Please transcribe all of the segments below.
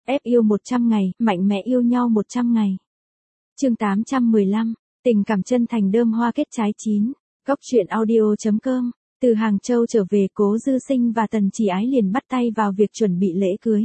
Ép yêu 100 ngày, mạnh mẽ yêu nhau 100 ngày. Chương 815, tình cảm chân thành đơm hoa kết trái chín. Góc truyện audio.com. Từ Hàng Châu trở về, Cố Dư Sinh và Tần Chỉ Ái liền bắt tay vào việc chuẩn bị lễ cưới.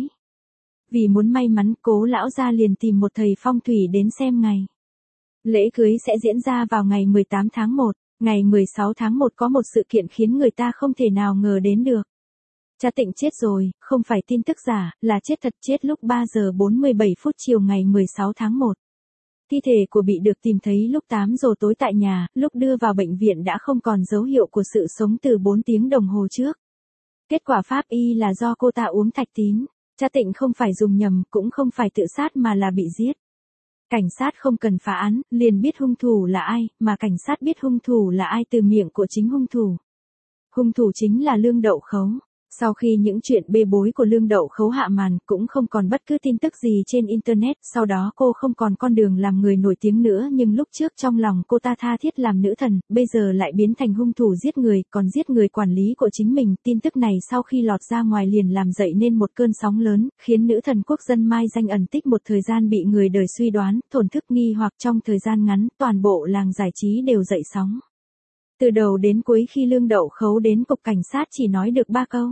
Vì muốn may mắn, Cố lão gia liền tìm một thầy phong thủy đến xem ngày. Lễ cưới sẽ diễn ra vào ngày 18 tháng 1. Ngày 16 tháng 1 có một sự kiện khiến người ta không thể nào ngờ đến được. Cha Tịnh chết rồi, không phải tin tức giả, là chết thật, chết lúc 3 giờ 47 phút chiều ngày 16 tháng 1. Thi thể của bị được tìm thấy lúc 8 giờ tối tại nhà, lúc đưa vào bệnh viện đã không còn dấu hiệu của sự sống từ 4 tiếng đồng hồ trước. Kết quả pháp y là do cô ta uống thạch tín. Cha Tịnh không phải dùng nhầm, cũng không phải tự sát mà là bị giết. Cảnh sát không cần phá án, liền biết hung thủ là ai, mà cảnh sát biết hung thủ là ai từ miệng của chính hung thủ. Hung thủ chính là Lương Đậu Khấu. Sau khi những chuyện bê bối của Lương Đậu Khấu hạ màn, cũng không còn bất cứ tin tức gì trên Internet, sau đó cô không còn con đường làm người nổi tiếng nữa, nhưng lúc trước trong lòng cô ta tha thiết làm nữ thần, bây giờ lại biến thành hung thủ giết người, còn giết người quản lý của chính mình. Tin tức này sau khi lọt ra ngoài liền làm dậy nên một cơn sóng lớn, khiến nữ thần quốc dân mai danh ẩn tích một thời gian bị người đời suy đoán, thổn thức nghi hoặc. Trong thời gian ngắn, toàn bộ làng giải trí đều dậy sóng. Từ đầu đến cuối khi Lương Đậu Khấu đến cục cảnh sát chỉ nói được 3 câu.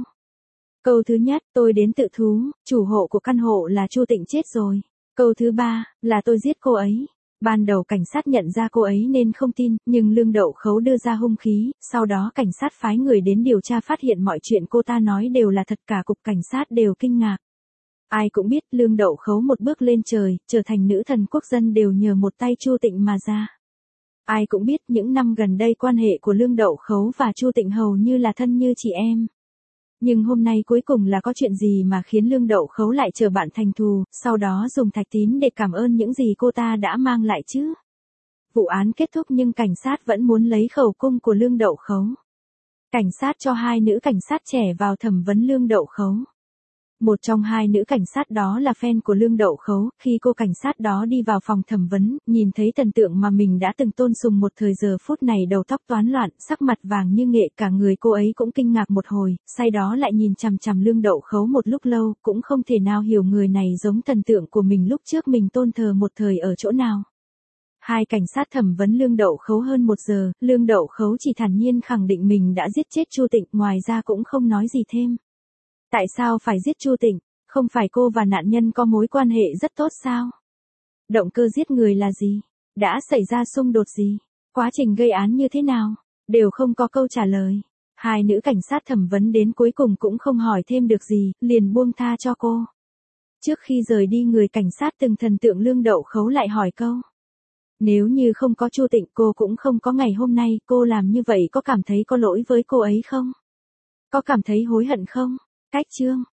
Câu thứ nhất, tôi đến tự thú, chủ hộ của căn hộ là Chu Tịnh chết rồi. Câu thứ ba, là tôi giết cô ấy. Ban đầu cảnh sát nhận ra cô ấy nên không tin, nhưng Lương Đậu Khấu đưa ra hung khí, sau đó cảnh sát phái người đến điều tra phát hiện mọi chuyện cô ta nói đều là thật, cả cục cảnh sát đều kinh ngạc. Ai cũng biết Lương Đậu Khấu một bước lên trời, trở thành nữ thần quốc dân đều nhờ một tay Chu Tịnh mà ra. Ai cũng biết những năm gần đây quan hệ của Lương Đậu Khấu và Chu Tịnh hầu như là thân như chị em. Nhưng hôm nay cuối cùng là có chuyện gì mà khiến Lương Đậu Khấu lại trở bạn thành thù, sau đó dùng thạch tín để cảm ơn những gì cô ta đã mang lại chứ? Vụ án kết thúc nhưng cảnh sát vẫn muốn lấy khẩu cung của Lương Đậu Khấu. Cảnh sát cho 2 nữ cảnh sát trẻ vào thẩm vấn Lương Đậu Khấu. Một trong 2 nữ cảnh sát đó là fan của Lương Đậu Khấu. Khi cô cảnh sát đó đi vào phòng thẩm vấn, nhìn thấy thần tượng mà mình đã từng tôn sùng một thời, giờ phút này đầu tóc toán loạn, sắc mặt vàng như nghệ, cả người cô ấy cũng kinh ngạc một hồi, sau đó lại nhìn chằm chằm Lương Đậu Khấu một lúc lâu, cũng không thể nào hiểu người này giống thần tượng của mình lúc trước mình tôn thờ một thời ở chỗ nào. 2 cảnh sát thẩm vấn Lương Đậu Khấu hơn 1 giờ, Lương Đậu Khấu chỉ thản nhiên khẳng định mình đã giết chết Chu Tịnh, ngoài ra cũng không nói gì thêm. Tại sao phải giết Chu Tịnh? Không phải cô và nạn nhân có mối quan hệ rất tốt sao? Động cơ giết người là gì? Đã xảy ra xung đột gì? Quá trình gây án như thế nào? Đều không có câu trả lời. 2 nữ cảnh sát thẩm vấn đến cuối cùng cũng không hỏi thêm được gì, liền buông tha cho cô. Trước khi rời đi, người cảnh sát từng thần tượng Lương Đậu Khấu lại hỏi câu. Nếu như không có Chu Tịnh cô cũng không có ngày hôm nay, cô làm như vậy có cảm thấy có lỗi với cô ấy không? Có cảm thấy hối hận không? Cách chương